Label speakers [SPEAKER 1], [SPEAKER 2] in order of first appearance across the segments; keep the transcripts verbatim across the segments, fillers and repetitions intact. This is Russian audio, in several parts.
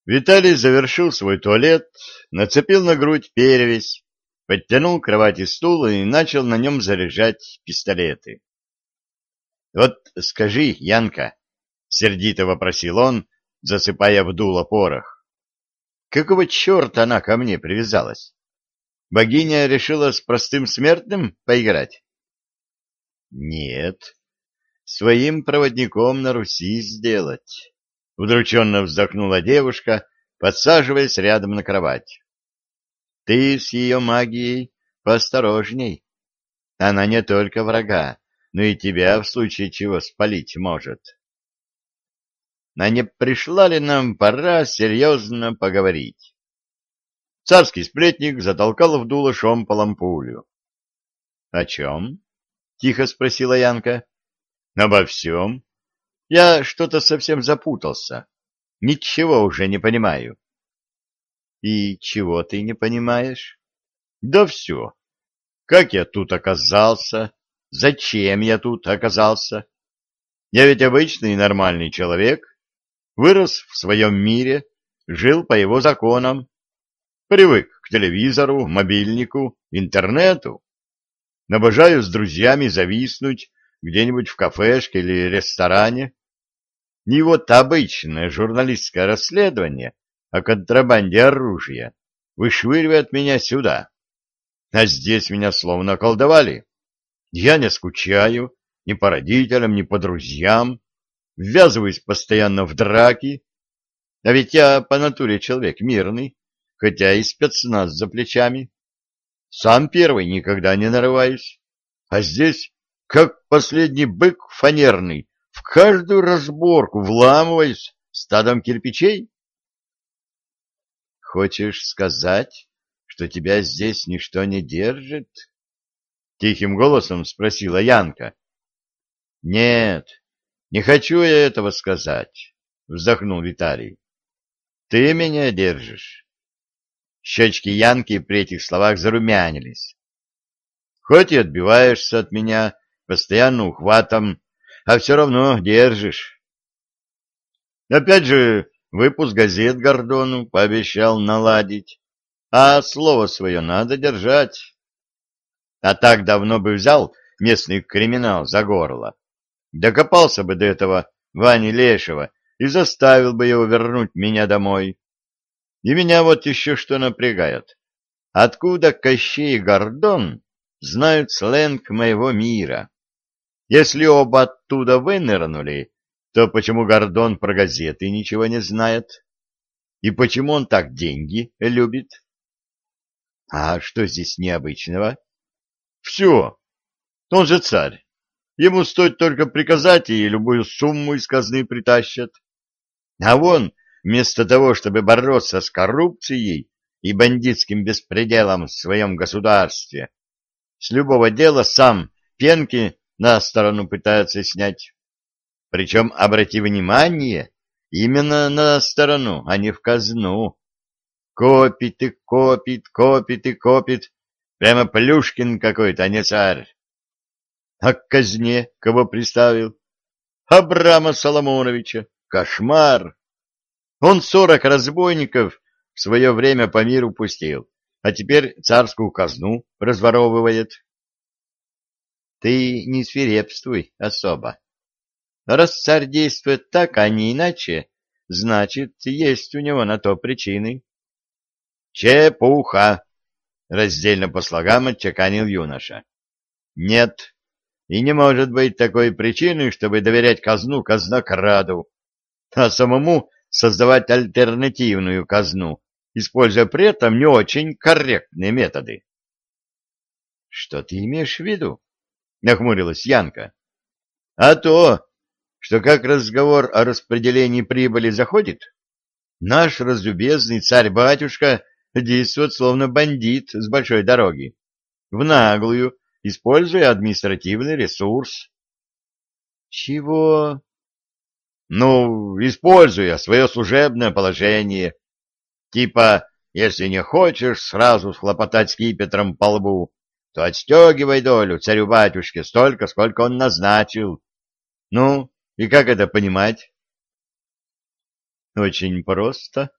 [SPEAKER 1] Виталий завершил свой туалет, нацепил на грудь перевязь, подтянул к кровати стул и начал на нем заряжать пистолеты. — Вот скажи, Янка, — сердито вопросил он, засыпая в дуло порох, — какого черта она ко мне привязалась? Богиня решила с простым смертным поиграть? — Нет, своим проводником на Руси сделать. Удрученно вздохнула девушка, подсаживаясь рядом на кровать. Ты с ее магией поосторожней. Она не только врага, но и тебя в случае чего спалить может. А не пришла ли нам пора серьезно поговорить? Царский сплетник затолкал в дуло шомполом пулю. — О чем? — тихо спросила Янка. — Обо всем. Я что-то совсем запутался. Ничего уже не понимаю. — И чего ты не понимаешь? — Да все. Как я тут оказался? Зачем я тут оказался? Я ведь обычный нормальный человек. Вырос в своем мире, жил по его законам. Привык к телевизору, мобильнику, интернету. Обожаю с друзьями зависнуть где-нибудь в кафешке или ресторане. И вот обычное журналистское расследование о контрабанде оружия вышвыривает меня сюда. А здесь меня словно околдовали. Я не скучаю ни по родителям, ни по друзьям, ввязываюсь постоянно в драки. А ведь я по натуре человек мирный, хотя и спецназ за плечами. Сам первый никогда не нарываюсь. А здесь, как последний бык фанерный, в каждую разборку вламываюсь стадом кирпичей. Хочешь сказать, что тебя здесь ничто не держит? Тихим голосом спросила Янка. Нет, не хочу я этого сказать, вздохнул Виталий. Ты меня держишь. Щечки Янки при этих словах зарумянились. Хоть и отбиваешься от меня постоянно ухватом, а все равно держишь. Опять же, выпуск газет Гордону пообещал наладить, а слово свое надо держать. А так давно бы взял местный криминал за горло, докопался бы до этого Вани Лешего и заставил бы его вернуть меня домой. И меня вот еще что напрягает. Откуда Кощей и Гордон знают сленг моего мира? Если оба оттуда вынырнули, то почему Гордон про газеты ничего не знает? И почему он так деньги любит? А что здесь необычного? Все. Он же царь. Ему стоит только приказать, и любую сумму из казны притащат. А вон, вместо того, чтобы бороться с коррупцией и бандитским беспределом в своем государстве, с любого дела сам пенки на сторону пытается снять. Причем, обрати внимание, именно на сторону, а не в казну. Копит и копит, копит и копит. Прямо Плюшкин какой-то, а не царь. А к казне кого приставил? Абрама Соломоновича. Кошмар! Он сорок разбойников в свое время по миру пустил, а теперь царскую казну разворовывает. Ты не свирепствуй особо. Раз царь действует так, а не иначе, значит, есть у него на то причины. Чепуха! Раздельно по слогам отчеканил юноша. Нет, и не может быть такой причины, чтобы доверять казну казнокраду, а самому создавать альтернативную казну, используя при этом не очень корректные методы. — Что ты имеешь в виду? — нахмурилась Янка. — А то, что как разговор о распределении прибыли заходит, наш разлюбезный царь-батюшка действует словно бандит с большой дороги, в наглую, используя административный ресурс. — Чего? — Ну, используя свое служебное положение. Типа, если не хочешь сразу схлопотать скипетром по лбу, то отстегивай долю царю-батюшке столько, сколько он назначил. Ну, и как это понимать? — Очень просто,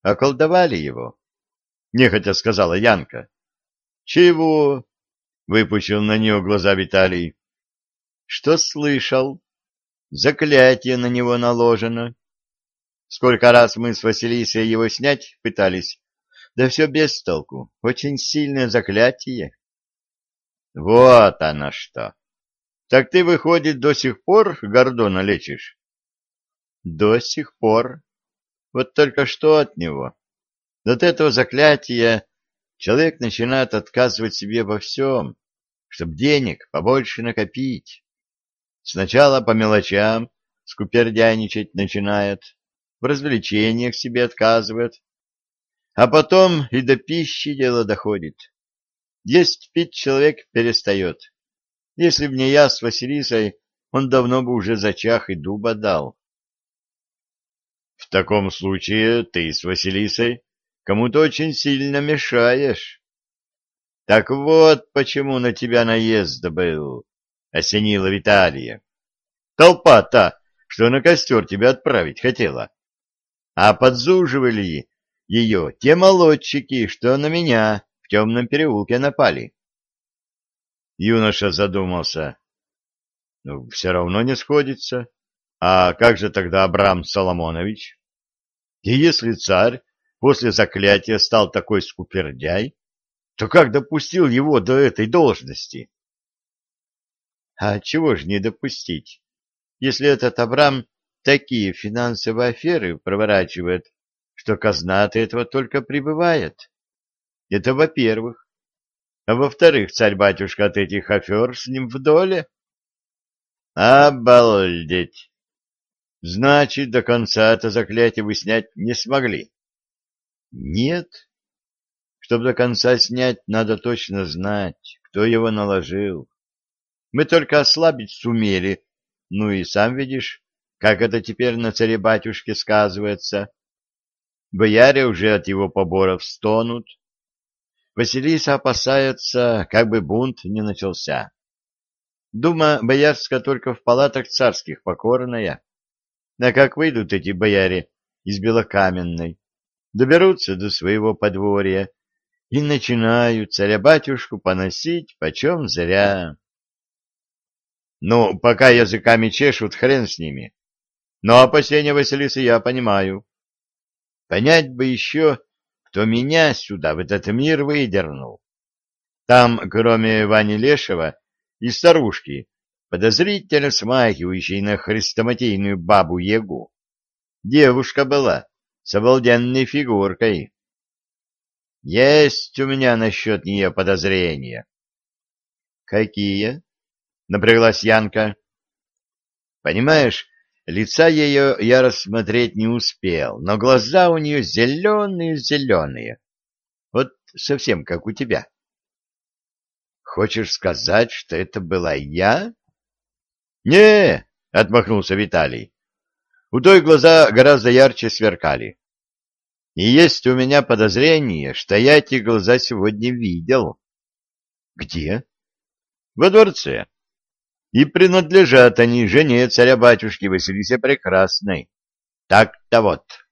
[SPEAKER 1] околдовали его, — нехотя сказала Янка. — Чего? — выпучил на нее глаза Виталий. — Что слышал? Заклятие на него наложено. Сколько раз мы с Василисой его снять пытались, да все без толку. Очень сильное заклятие. — Вот оно что! Так ты, выходит, до сих пор Гордона лечишь? — До сих пор. Вот только что от него. От этого заклятия человек начинает отказывать себе во всем, чтобы денег побольше накопить. Сначала по мелочам скупердяйничать начинает, в развлечениях себе отказывает, а потом и до пищи дело доходит. Есть пить человек перестает. Если б не я с Василисой, он давно бы уже зачах и дуба дал. — В таком случае ты с Василисой кому-то очень сильно мешаешь. — Так вот почему на тебя наезд был, — осенила Виталия. — Толпа-то, что на костер тебя отправить хотела. А подзуживали ее те молодчики, что на меня в темном переулке напали. Юноша задумался. — Ну, все равно не сходится. А как же тогда Абрам Соломонович? И если царь после заклятия стал такой скупердяй, то как допустил его до этой должности? — А чего ж не допустить, если этот Абрам такие финансовые аферы проворачивает, что казна от этого только прибывает? Это во-первых. А во-вторых, царь-батюшка от этих афер с ним в доле. Обалдеть! Значит, до конца это заклятие вы снять не смогли? Нет. Чтобы до конца снять, надо точно знать, кто его наложил. Мы только ослабить сумели, ну и сам видишь, как это теперь на царе-батюшке сказывается. Бояре уже от его поборов стонут. Василиса опасается, как бы бунт не начался. Дума боярская только в палатах царских покорная. А как выйдут эти бояре из Белокаменной, доберутся до своего подворья и начинают царя-батюшку поносить почем зря. Ну, пока языками чешут, хрен с ними. Но опасения Василисы я понимаю. Понять бы еще, кто меня сюда, в этот мир, выдернул. Там, кроме Вани Лешего и старушки, подозрительно смахивающей на хрестоматийную бабу-ягу, девушка была с обалденной фигуркой. Есть у меня насчет нее подозрения. — Какие? — напряглась Янка. — Понимаешь, лица ее я рассмотреть не успел, но глаза у нее зеленые-зеленые. Вот совсем как у тебя. — Хочешь сказать, что это была я? — Не, — отмахнулся Виталий. У той глаза гораздо ярче сверкали. И есть у меня подозрение, что я эти глаза сегодня видел. — Где? — Во дворце. И принадлежат они жене царя-батюшки Василисе Прекрасной. Так-то вот.